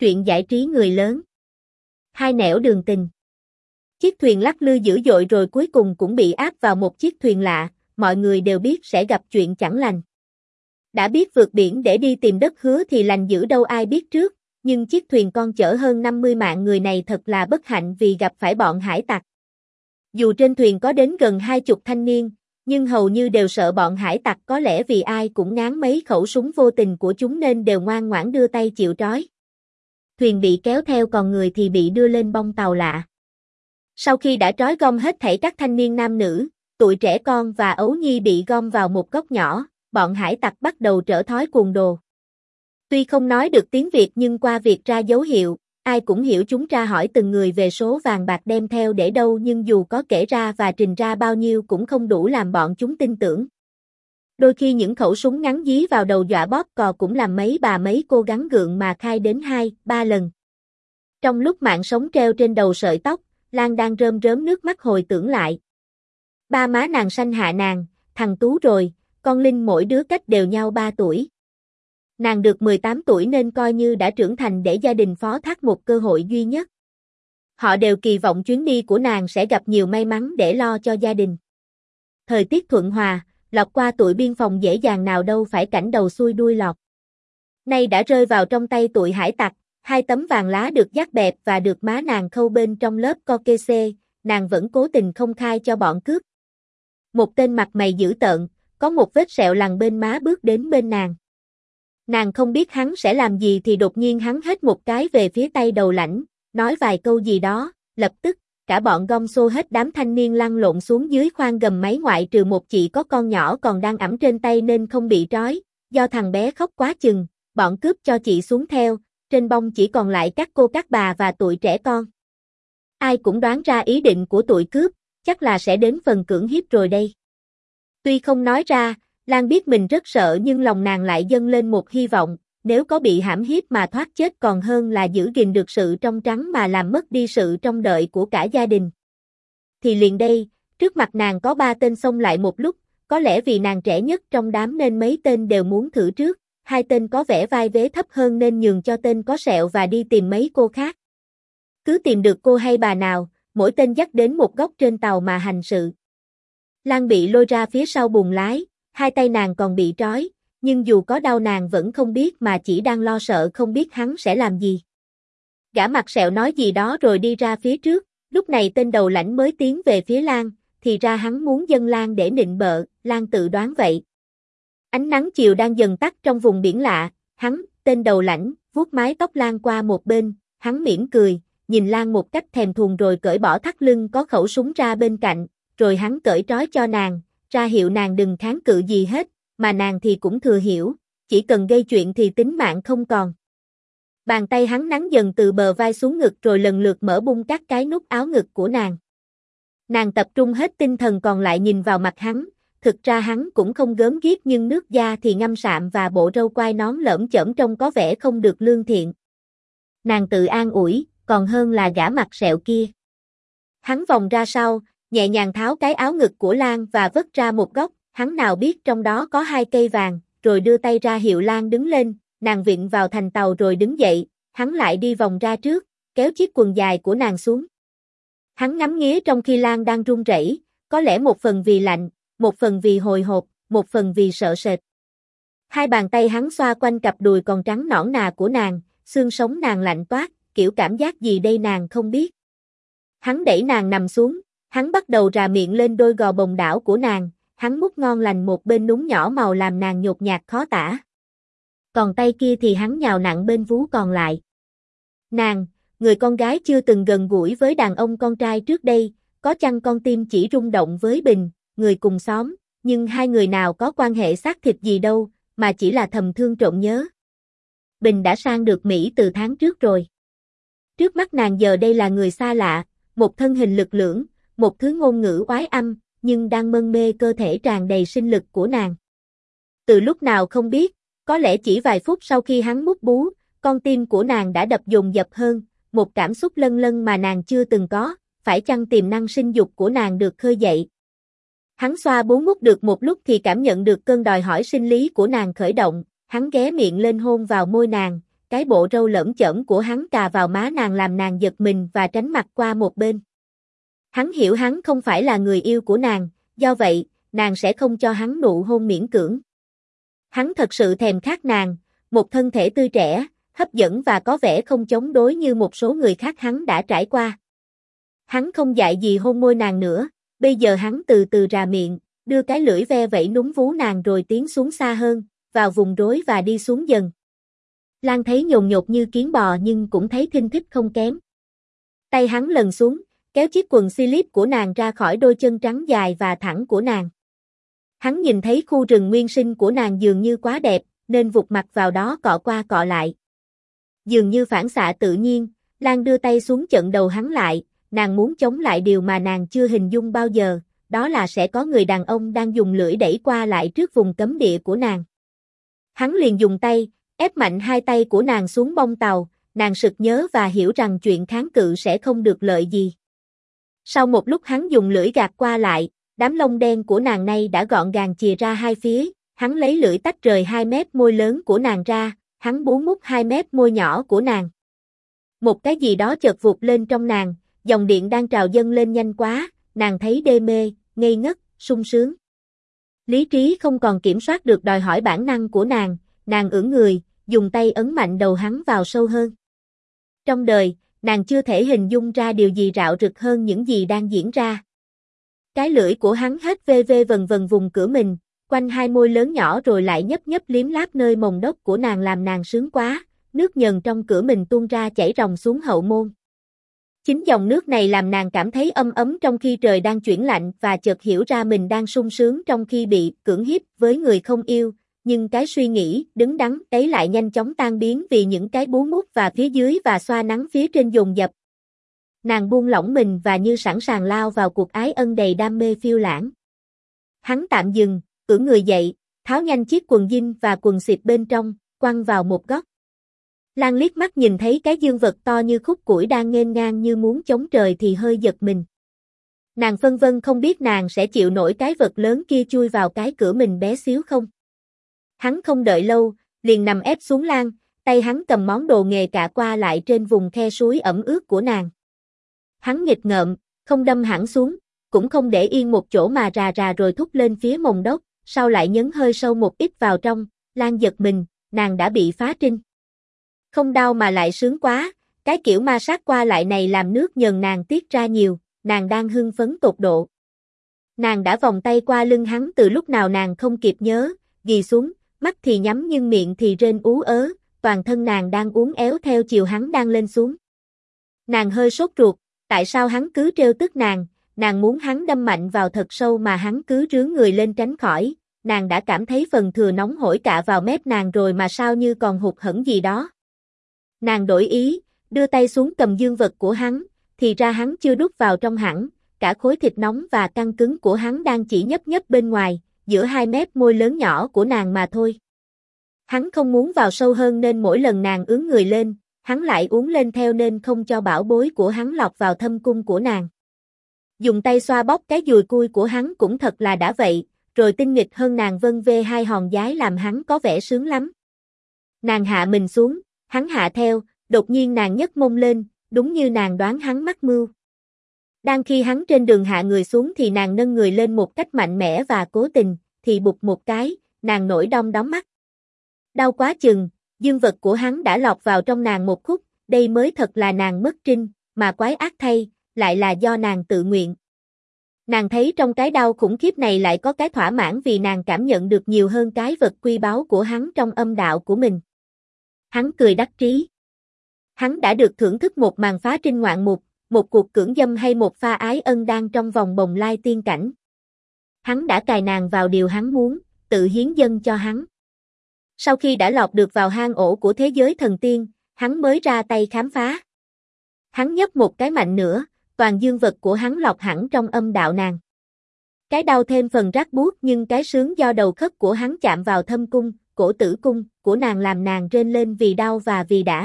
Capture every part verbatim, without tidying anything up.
Truyện giải trí người lớn. Hai nẻo đường tình. Chiếc thuyền lắc lư dữ dội rồi cuối cùng cũng bị áp vào một chiếc thuyền lạ, mọi người đều biết sẽ gặp chuyện chẳng lành. Đã biết vượt biển để đi tìm đất hứa thì lành dữ đâu ai biết trước, nhưng chiếc thuyền con chở hơn năm mươi mạng người này thật là bất hạnh vì gặp phải bọn hải tặc. Dù trên thuyền có đến gần hai chục thanh niên, nhưng hầu như đều sợ bọn hải tặc, có lẽ vì ai cũng ngán mấy khẩu súng vô tình của chúng nên đều ngoan ngoãn đưa tay chịu trói. Thuyền bị kéo theo còn người thì bị đưa lên bong tàu lạ. Sau khi đã trói gom hết thảy các thanh niên nam nữ, tụi trẻ con và ấu nhi bị gom vào một góc nhỏ, bọn hải tặc bắt đầu trở thói cuồng đồ. Tuy không nói được tiếng Việt nhưng qua việc ra dấu hiệu, ai cũng hiểu chúng tra hỏi từng người về số vàng bạc đem theo để đâu, nhưng dù có kể ra và trình ra bao nhiêu cũng không đủ làm bọn chúng tin tưởng. Đôi khi những khẩu súng ngắn dí vào đầu dọa bóp cò cũng làm mấy bà mấy cô gắng gượng mà khai đến hai, ba lần. Trong lúc mạng sống treo trên đầu sợi tóc, Lan đang rơm rớm nước mắt hồi tưởng lại. Ba má nàng sanh hạ nàng, thằng Tú rồi, con Linh mỗi đứa cách đều nhau ba tuổi. Nàng được mười tám tuổi nên coi như đã trưởng thành để gia đình phó thác một cơ hội duy nhất. Họ đều kỳ vọng chuyến đi của nàng sẽ gặp nhiều may mắn để lo cho gia đình. Thời tiết thuận hòa, lọt qua tụi biên phòng dễ dàng nào đâu phải cảnh đầu xuôi đuôi lọt. Nay đã rơi vào trong tay tụi hải tặc, hai tấm vàng lá được dắt bẹp và được má nàng khâu bên trong lớp co kê xê, nàng vẫn cố tình không khai cho bọn cướp. Một tên mặt mày dữ tợn, có một vết sẹo lằn bên má bước đến bên nàng. Nàng không biết hắn sẽ làm gì thì đột nhiên hắn hét một cái về phía tay đầu lãnh, nói vài câu gì đó, lập tức, cả bọn gom xô hết đám thanh niên lăn lộn xuống dưới khoang gầm máy ngoại trừ một chị có con nhỏ còn đang ẵm trên tay nên không bị trói, do thằng bé khóc quá chừng, bọn cướp cho chị xuống theo, trên bông chỉ còn lại các cô các bà và tụi trẻ con. Ai cũng đoán ra ý định của tụi cướp, chắc là sẽ đến phần cưỡng hiếp rồi đây. Tuy không nói ra, Lan biết mình rất sợ nhưng lòng nàng lại dâng lên một hy vọng, nếu có bị hãm hiếp mà thoát chết còn hơn là giữ gìn được sự trong trắng mà làm mất đi sự trông đợi của cả gia đình. Thì liền đây, trước mặt nàng có ba tên xông lại một lúc, có lẽ vì nàng trẻ nhất trong đám nên mấy tên đều muốn thử trước, hai tên có vẻ vai vế thấp hơn nên nhường cho tên có sẹo và đi tìm mấy cô khác. Cứ tìm được cô hay bà nào, mỗi tên dắt đến một góc trên tàu mà hành sự. Lan bị lôi ra phía sau buồng lái, hai tay nàng còn bị trói, nhưng dù có đau nàng vẫn không biết mà chỉ đang lo sợ không biết hắn sẽ làm gì. Gã mặt sẹo nói gì đó rồi đi ra phía trước, lúc này tên đầu lãnh mới tiến về phía Lan, thì ra hắn muốn dâng Lan để nịnh bợ, Lan tự đoán vậy. Ánh nắng chiều đang dần tắt trong vùng biển lạ, hắn, tên đầu lãnh, vuốt mái tóc Lan qua một bên, hắn mỉm cười, nhìn Lan một cách thèm thuồng rồi cởi bỏ thắt lưng có khẩu súng ra bên cạnh, rồi hắn cởi trói cho nàng, ra hiệu nàng đừng kháng cự gì hết, mà nàng thì cũng thừa hiểu, chỉ cần gây chuyện thì tính mạng không còn. Bàn tay hắn nắn dần từ bờ vai xuống ngực rồi lần lượt mở bung các cái nút áo ngực của nàng. Nàng tập trung hết tinh thần còn lại nhìn vào mặt hắn, thực ra hắn cũng không gớm ghiếc nhưng nước da thì ngăm sạm và bộ râu quai nón lởm chởm trông có vẻ không được lương thiện. Nàng tự an ủi, còn hơn là gã mặt sẹo kia. Hắn vòng ra sau, nhẹ nhàng tháo cái áo ngực của Lan và vứt ra một góc, hắn nào biết trong đó có hai cây vàng, rồi đưa tay ra hiệu Lan đứng lên, nàng vịn vào thành tàu rồi đứng dậy, hắn lại đi vòng ra trước, kéo chiếc quần dài của nàng xuống. Hắn ngắm nghía trong khi Lan đang run rẩy, có lẽ một phần vì lạnh, một phần vì hồi hộp, một phần vì sợ sệt. Hai bàn tay hắn xoa quanh cặp đùi còn trắng nõn nà của nàng, xương sống nàng lạnh toát, kiểu cảm giác gì đây nàng không biết. Hắn đẩy nàng nằm xuống, hắn bắt đầu rà miệng lên đôi gò bồng đảo của nàng, hắn mút ngon lành một bên núm nhỏ màu làm nàng nhột nhạt khó tả. Còn tay kia thì hắn nhào nặng bên vú còn lại. Nàng, người con gái chưa từng gần gũi với đàn ông con trai trước đây, có chăng con tim chỉ rung động với Bình, người cùng xóm, nhưng hai người nào có quan hệ xác thịt gì đâu, mà chỉ là thầm thương trộm nhớ. Bình đã sang được Mỹ từ tháng trước rồi. Trước mắt nàng giờ đây là người xa lạ, một thân hình lực lưỡng, một thứ ngôn ngữ oái âm, nhưng đang mân mê cơ thể tràn đầy sinh lực của nàng. Từ lúc nào không biết, có lẽ chỉ vài phút sau khi hắn mút bú, con tim của nàng đã đập dồn dập hơn, một cảm xúc lân lân mà nàng chưa từng có, phải chăng tiềm năng sinh dục của nàng được khơi dậy. Hắn xoa bú mút được một lúc thì cảm nhận được cơn đòi hỏi sinh lý của nàng khởi động, hắn ghé miệng lên hôn vào môi nàng, cái bộ râu lởm chởm của hắn cà vào má nàng làm nàng giật mình và tránh mặt qua một bên. Hắn hiểu hắn không phải là người yêu của nàng, do vậy, nàng sẽ không cho hắn nụ hôn miễn cưỡng. Hắn thật sự thèm khát nàng, một thân thể tươi trẻ, hấp dẫn và có vẻ không chống đối như một số người khác hắn đã trải qua. Hắn không dại gì hôn môi nàng nữa, bây giờ hắn từ từ rà miệng, đưa cái lưỡi ve vẫy núm vú nàng rồi tiến xuống xa hơn, vào vùng rối và đi xuống dần. Lan thấy nhồn nhột như kiến bò nhưng cũng thấy thinh thích không kém. Tay hắn lần xuống, kéo chiếc quần slip của nàng ra khỏi đôi chân trắng dài và thẳng của nàng. Hắn nhìn thấy khu rừng nguyên sinh của nàng dường như quá đẹp, nên vụt mặt vào đó cọ qua cọ lại. Dường như phản xạ tự nhiên, Lan đưa tay xuống chận đầu hắn lại, nàng muốn chống lại điều mà nàng chưa hình dung bao giờ, đó là sẽ có người đàn ông đang dùng lưỡi đẩy qua lại trước vùng cấm địa của nàng. Hắn liền dùng tay, ép mạnh hai tay của nàng xuống bông tàu, nàng sực nhớ và hiểu rằng chuyện kháng cự sẽ không được lợi gì. Sau một lúc hắn dùng lưỡi gạt qua lại, đám lông đen của nàng nay đã gọn gàng chìa ra hai phía, hắn lấy lưỡi tách rời hai mép môi lớn của nàng ra, hắn bú mút hai mép môi nhỏ của nàng. Một cái gì đó chợt vụt lên trong nàng, dòng điện đang trào dâng lên nhanh quá, nàng thấy đê mê, ngây ngất, sung sướng. Lý trí không còn kiểm soát được đòi hỏi bản năng của nàng, nàng ưỡn người, dùng tay ấn mạnh đầu hắn vào sâu hơn. Trong đời, nàng chưa thể hình dung ra điều gì rạo rực hơn những gì đang diễn ra. Cái lưỡi của hắn hết vê vê vần vần vùng cửa mình, quanh hai môi lớn nhỏ rồi lại nhấp nhấp liếm láp nơi mồng đốc của nàng làm nàng sướng quá, nước nhờn trong cửa mình tuôn ra chảy ròng xuống hậu môn. Chính dòng nước này làm nàng cảm thấy ấm ấm trong khi trời đang chuyển lạnh và chợt hiểu ra mình đang sung sướng trong khi bị cưỡng hiếp với người không yêu, nhưng cái suy nghĩ đứng đắn ấy lại nhanh chóng tan biến vì những cái bú mút và phía dưới và xoa nắng phía trên dồn dập. Nàng buông lỏng mình và như sẵn sàng lao vào cuộc ái ân đầy đam mê phiêu lãng. Hắn tạm dừng, ưỡn người dậy, tháo nhanh chiếc quần jean và quần xịt bên trong, quăng vào một góc. Lan liếc mắt nhìn thấy cái dương vật to như khúc củi đang nghênh ngang như muốn chống trời thì hơi giật mình. Nàng phân vân không biết nàng sẽ chịu nổi cái vật lớn kia chui vào cái cửa mình bé xíu không. Hắn không đợi lâu, liền nằm ép xuống Lan, tay hắn cầm món đồ nghề cạ qua lại trên vùng khe suối ẩm ướt của nàng. Hắn nghịch ngợm, không đâm hẳn xuống, cũng không để yên một chỗ mà rà rà rồi thúc lên phía mồng đốc, sau lại nhấn hơi sâu một ít vào trong, Lan giật mình, nàng đã bị phá trinh. Không đau mà lại sướng quá, cái kiểu ma sát qua lại này làm nước nhờn nàng tiết ra nhiều, nàng đang hưng phấn tột độ. Nàng đã vòng tay qua lưng hắn từ lúc nào nàng không kịp nhớ, ghì xuống, mắt thì nhắm nhưng miệng thì rên ú ớ, toàn thân nàng đang uốn éo theo chiều hắn đang lên xuống. Nàng hơi sốt ruột, tại sao hắn cứ trêu tức nàng, nàng muốn hắn đâm mạnh vào thật sâu mà hắn cứ rướn người lên tránh khỏi, nàng đã cảm thấy phần thừa nóng hổi cạ vào mép nàng rồi mà sao như còn hụt hẫng gì đó. Nàng đổi ý, đưa tay xuống cầm dương vật của hắn, thì ra hắn chưa đút vào trong hẳn, cả khối thịt nóng và căng cứng của hắn đang chỉ nhấp nhấp bên ngoài, giữa hai mép môi lớn nhỏ của nàng mà thôi. Hắn không muốn vào sâu hơn nên mỗi lần nàng ướn người lên, hắn lại uốn lên theo nên không cho bảo bối của hắn lọt vào thâm cung của nàng. Dùng tay xoa bóp cái dùi cui của hắn cũng thật là đã vậy, rồi tinh nghịch hơn nàng vân vê hai hòn giái làm hắn có vẻ sướng lắm. Nàng hạ mình xuống, hắn hạ theo, đột nhiên nàng nhấc mông lên, đúng như nàng đoán hắn mắc mưu. Đang khi hắn trên đường hạ người xuống thì nàng nâng người lên một cách mạnh mẽ và cố tình, thì bụt một cái, nàng nổi đom đóm mắt. Đau quá chừng, dương vật của hắn đã lọt vào trong nàng một khúc, đây mới thật là nàng mất trinh, mà quái ác thay, lại là do nàng tự nguyện. Nàng thấy trong cái đau khủng khiếp này lại có cái thỏa mãn vì nàng cảm nhận được nhiều hơn cái vật quy báu của hắn trong âm đạo của mình. Hắn cười đắc trí. Hắn đã được thưởng thức một màn phá trinh ngoạn mục, một cuộc cưỡng dâm hay một pha ái ân đang trong vòng bồng lai tiên cảnh. Hắn đã cài nàng vào điều hắn muốn, tự hiến dâng cho hắn. Sau khi đã lọt được vào hang ổ của thế giới thần tiên, hắn mới ra tay khám phá. Hắn nhấp một cái mạnh nữa, toàn dương vật của hắn lọt hẳn trong âm đạo nàng. Cái đau thêm phần rát buốt nhưng cái sướng do đầu khớp của hắn chạm vào thâm cung, cổ tử cung của nàng làm nàng rên lên vì đau và vì đã.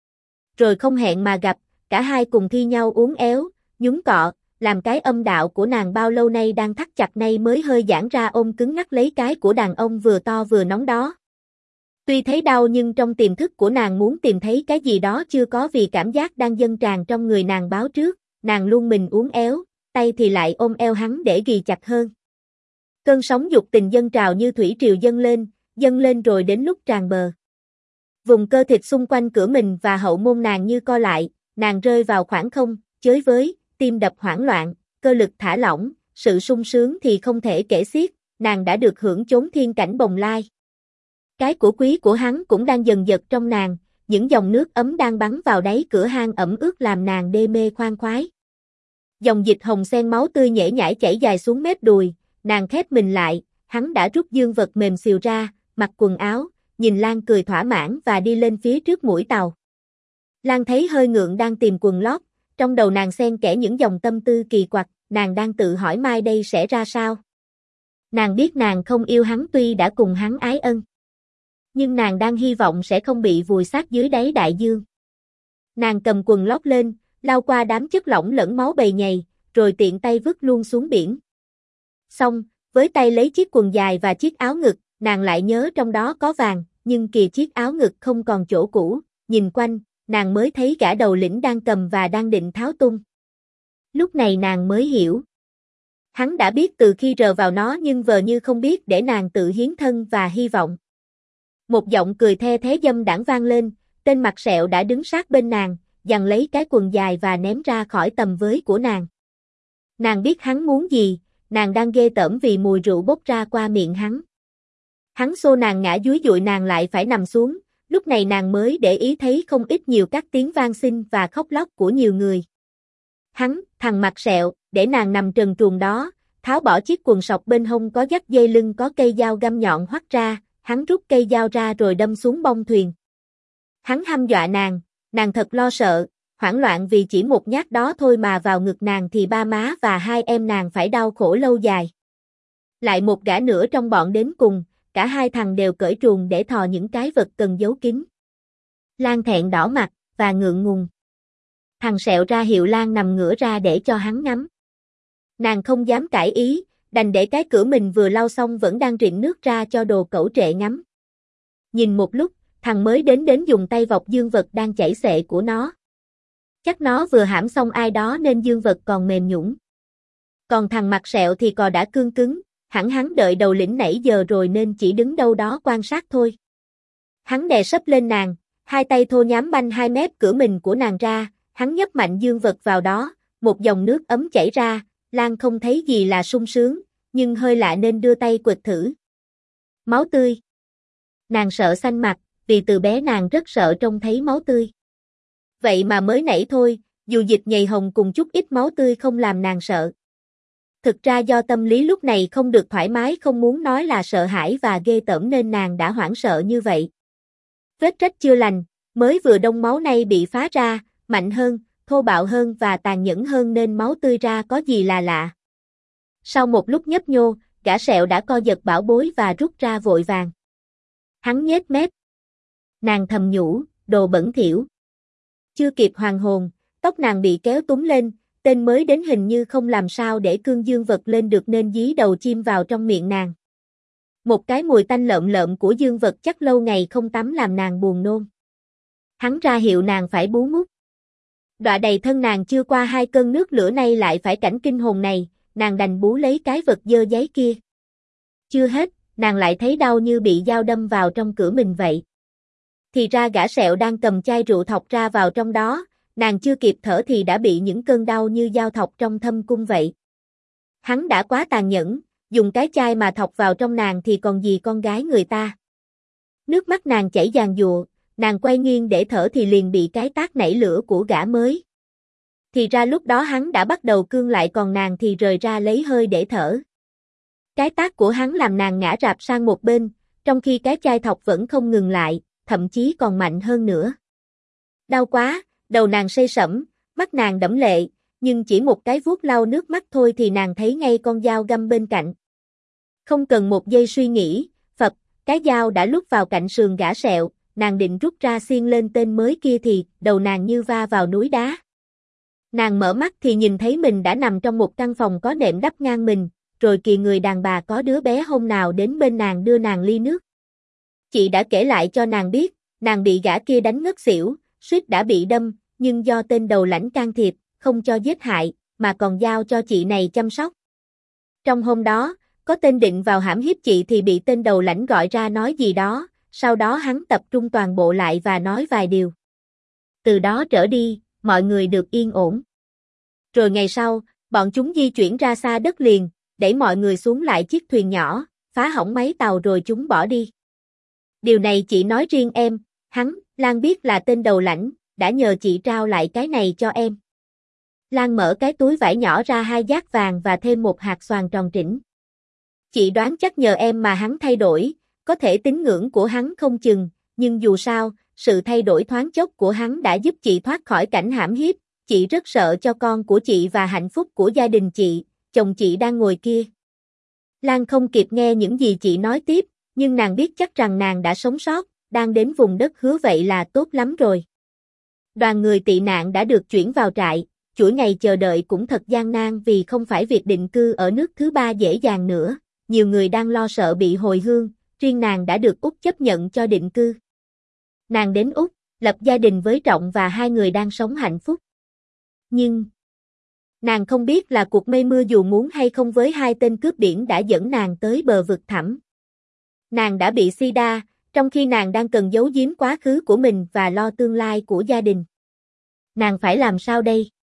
Rồi không hẹn mà gặp, cả hai cùng thi nhau uốn éo, nhún cọ, làm cái âm đạo của nàng bao lâu nay đang thắt chặt nay mới hơi giãn ra ôm cứng ngắt lấy cái của đàn ông vừa to vừa nóng đó. Tuy thấy đau nhưng trong tiềm thức của nàng muốn tìm thấy cái gì đó chưa có vì cảm giác đang dâng tràn trong người nàng báo trước, nàng luôn mình uốn éo, tay thì lại ôm eo hắn để ghì chặt hơn. Cơn sóng dục tình dâng trào như thủy triều dâng lên, dâng lên rồi đến lúc tràn bờ. Vùng cơ thịt xung quanh cửa mình và hậu môn nàng như co lại, nàng rơi vào khoảng không, chới với, tim đập hoảng loạn, cơ lực thả lỏng, sự sung sướng thì không thể kể xiết, nàng đã được hưởng chốn thiên cảnh bồng lai. Cái của quý của hắn cũng đang dần dật trong nàng, những dòng nước ấm đang bắn vào đáy cửa hang ẩm ướt làm nàng đê mê khoan khoái. Dòng dịch hồng sen máu tươi nhễ nhãi chảy dài xuống mép đùi, nàng khép mình lại, hắn đã rút dương vật mềm xìu ra, mặc quần áo, nhìn Lan cười thỏa mãn và đi lên phía trước mũi tàu. Lan thấy hơi ngượng đang tìm quần lót, trong đầu nàng xen kẽ những dòng tâm tư kỳ quặc, nàng đang tự hỏi mai đây sẽ ra sao. Nàng biết nàng không yêu hắn tuy đã cùng hắn ái ân. Nhưng nàng đang hy vọng sẽ không bị vùi xác dưới đáy đại dương. Nàng cầm quần lót lên, lao qua đám chất lỏng lẫn máu bầy nhầy, rồi tiện tay vứt luôn xuống biển. Xong, với tay lấy chiếc quần dài và chiếc áo ngực, nàng lại nhớ trong đó có vàng, nhưng kìa chiếc áo ngực không còn chỗ cũ, nhìn quanh, nàng mới thấy gã đầu lĩnh đang cầm và đang định tháo tung. Lúc này nàng mới hiểu. Hắn đã biết từ khi rờ vào nó nhưng vờ như không biết để nàng tự hiến thân và hy vọng. Một giọng cười the thế dâm đãng vang lên, tên mặt sẹo đã đứng sát bên nàng, giằng lấy cái quần dài và ném ra khỏi tầm với của nàng. Nàng biết hắn muốn gì, nàng đang ghê tởm vì mùi rượu bốc ra qua miệng hắn. Hắn xô nàng ngã dúi dụi nàng lại phải nằm xuống, lúc này nàng mới để ý thấy không ít nhiều các tiếng van xin và khóc lóc của nhiều người. Hắn, thằng mặt sẹo, để nàng nằm trần truồng đó, tháo bỏ chiếc quần sọc bên hông có dắt dây lưng có cây dao găm nhọn hoắt ra, hắn rút cây dao ra rồi đâm xuống bông thuyền. Hắn hăm dọa nàng, nàng thật lo sợ, hoảng loạn vì chỉ một nhát đó thôi mà vào ngực nàng thì ba má và hai em nàng phải đau khổ lâu dài. Lại một gã nữa trong bọn đến cùng, cả hai thằng đều cởi truồng để thò những cái vật cần giấu kín. Lan thẹn đỏ mặt, và ngượng ngùng. Thằng sẹo ra hiệu Lan nằm ngửa ra để cho hắn ngắm. Nàng không dám cãi ý, đành để cái cửa mình vừa lau xong vẫn đang rịn nước ra cho đồ cẩu trệ ngắm. Nhìn một lúc, thằng mới đến đến dùng tay vọc dương vật đang chảy xệ của nó. Chắc nó vừa hãm xong ai đó nên dương vật còn mềm nhũn. Còn thằng mặt sẹo thì cò đã cương cứng, hẳn hắn đợi đầu lĩnh nãy giờ rồi nên chỉ đứng đâu đó quan sát thôi. Hắn đè sấp lên nàng, hai tay thô nhám banh hai mép cửa mình của nàng ra, hắn nhấp mạnh dương vật vào đó, một dòng nước ấm chảy ra, Lan không thấy gì là sung sướng, nhưng hơi lạ nên đưa tay quệt thử. Máu tươi. Nàng sợ xanh mặt, vì từ bé nàng rất sợ trông thấy máu tươi. Vậy mà mới nãy thôi, dù dịch nhầy hồng cùng chút ít máu tươi không làm nàng sợ. Thực ra do tâm lý lúc này không được thoải mái không muốn nói là sợ hãi và ghê tởm nên nàng đã hoảng sợ như vậy. Vết rách chưa lành, mới vừa đông máu nay bị phá ra, mạnh hơn, thô bạo hơn và tàn nhẫn hơn nên máu tươi ra có gì là lạ. Sau một lúc nhấp nhô, gã sẹo đã co giật bảo bối và rút ra vội vàng. Hắn nhếch mép. Nàng thầm nhủ, đồ bẩn thỉu. Chưa kịp hoàn hồn, tóc nàng bị kéo túm lên, tên mới đến hình như không làm sao để cương dương vật lên được nên dí đầu chim vào trong miệng nàng. Một cái mùi tanh lợm lợm của dương vật chắc lâu ngày không tắm làm nàng buồn nôn. Hắn ra hiệu nàng phải bú mút. Đọa đầy thân nàng chưa qua hai cơn nước lửa nay lại phải cảnh kinh hồn này, nàng đành bú lấy cái vật dơ giấy kia. Chưa hết, nàng lại thấy đau như bị dao đâm vào trong cửa mình vậy. Thì ra gã sẹo đang cầm chai rượu thọc ra vào trong đó, nàng chưa kịp thở thì đã bị những cơn đau như dao thọc trong thâm cung vậy. Hắn đã quá tàn nhẫn, dùng cái chai mà thọc vào trong nàng thì còn gì con gái người ta. Nước mắt nàng chảy giàn giụa, nàng quay nghiêng để thở thì liền bị cái tát nảy lửa của gã mới. Thì ra lúc đó hắn đã bắt đầu cương lại còn nàng thì rời ra lấy hơi để thở. Cái tát của hắn làm nàng ngã rạp sang một bên, trong khi cái chai thọc vẫn không ngừng lại, thậm chí còn mạnh hơn nữa. Đau quá, đầu nàng xây sẩm, mắt nàng đẫm lệ, nhưng chỉ một cái vuốt lau nước mắt thôi thì nàng thấy ngay con dao găm bên cạnh. Không cần một giây suy nghĩ, phập, cái dao đã lút vào cạnh sườn gã sẹo, nàng định rút ra xiên lên tên mới kia thì đầu nàng như va vào núi đá. Nàng mở mắt thì nhìn thấy mình đã nằm trong một căn phòng có nệm đắp ngang mình, rồi kìa người đàn bà có đứa bé hôm nào đến bên nàng đưa nàng ly nước. Chị đã kể lại cho nàng biết, nàng bị gã kia đánh ngất xỉu, suýt đã bị đâm, nhưng do tên đầu lãnh can thiệp, không cho giết hại, mà còn giao cho chị này chăm sóc. Trong hôm đó, có tên định vào hãm hiếp chị thì bị tên đầu lãnh gọi ra nói gì đó, sau đó hắn tập trung toàn bộ lại và nói vài điều. Từ đó trở đi, mọi người được yên ổn. Rồi ngày sau, bọn chúng di chuyển ra xa đất liền, đẩy mọi người xuống lại chiếc thuyền nhỏ, phá hỏng máy tàu rồi chúng bỏ đi. Điều này chị nói riêng em, hắn, Lan biết là tên đầu lãnh, đã nhờ chị trao lại cái này cho em. Lan mở cái túi vải nhỏ ra hai giác vàng và thêm một hạt xoàn tròn trĩnh. Chị đoán chắc nhờ em mà hắn thay đổi, có thể tín ngưỡng của hắn không chừng, nhưng dù sao, sự thay đổi thoáng chốc của hắn đã giúp chị thoát khỏi cảnh hãm hiếp, chị rất sợ cho con của chị và hạnh phúc của gia đình chị, chồng chị đang ngồi kia. Lan không kịp nghe những gì chị nói tiếp, nhưng nàng biết chắc rằng nàng đã sống sót, đang đến vùng đất hứa vậy là tốt lắm rồi. Đoàn người tị nạn đã được chuyển vào trại, chuỗi ngày chờ đợi cũng thật gian nan vì không phải việc định cư ở nước thứ ba dễ dàng nữa, nhiều người đang lo sợ bị hồi hương, riêng nàng đã được Úc chấp nhận cho định cư. Nàng đến Úc, lập gia đình với Trọng và hai người đang sống hạnh phúc. Nhưng nàng không biết là cuộc mây mưa dù muốn hay không với hai tên cướp biển đã dẫn nàng tới bờ vực thẳm. Nàng đã bị sida, trong khi nàng đang cần giấu giếm quá khứ của mình và lo tương lai của gia đình. Nàng phải làm sao đây?